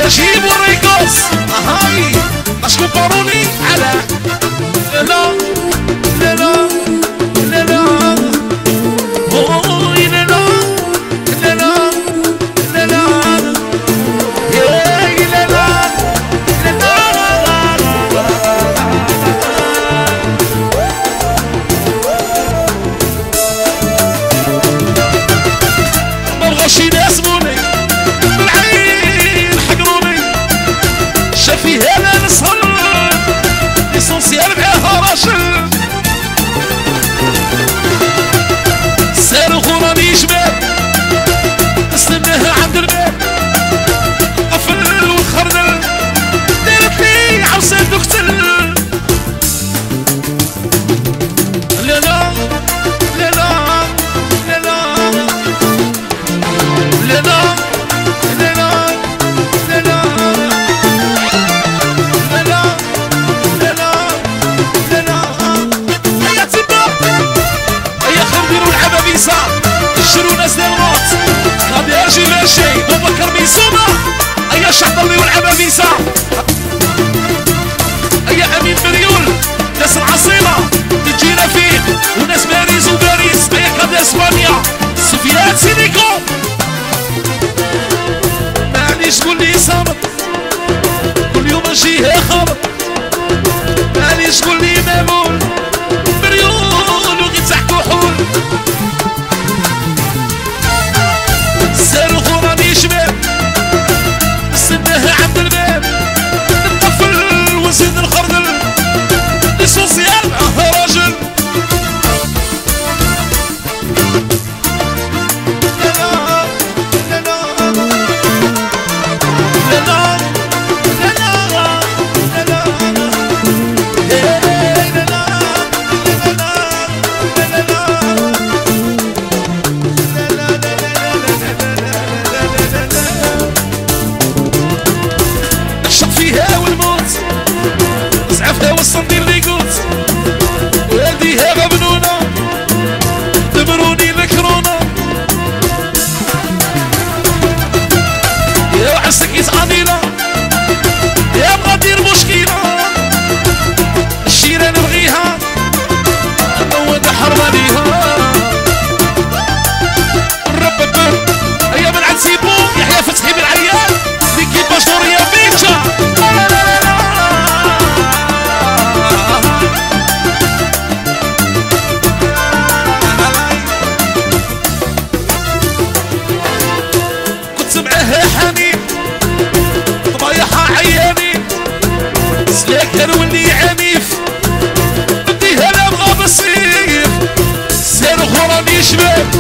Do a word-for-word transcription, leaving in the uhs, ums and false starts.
نجيب والريكوس هاي باش كبروني على لا لا لا لا لا اوي لا لا لا لا لا لا يا لا لا ما بغاوش يناسبوني بالعين حقروني شافي هذا نسهر ليسونسيال معاها راجل سارو غراني جبال نستناه عند الباب قفل والخردل دارت لي عوسان دكتل لا لا لا لا لا لا لا لا لا لا لا لا شرو ناس ديال الموت غادي ارجي ماشي بكر ميسومة ايا شعطلي والعبابيسة ايا امين مريول ناس العاصمة تجينا فين وناس باريس وباريس ايا كاد اسبانيا سفيان سينيكو معليش قول لي صابر كل يوم نجيه خابر معليش قول لي مامون مريول وغي تحكو حول سارو غراني شباب نستناه عند الباب نطفل ونزيد الخردل ليسونسيال معاه راجل لا لا لا لا لا لا والصنديل اللي قلت والدي هذا بنونا دبروني ذكرونا يا وحسك يتعانينا يا بغا دير مشكلة الشيرة نبغيها نود حرمة ليها الرب الدر هيا من عند سيبو يحيى فتحي بالعيال ليكيباج دوريا بيتشا سلاكر واللي عنيف بدي هلا بغا بصيف سير غراني شباب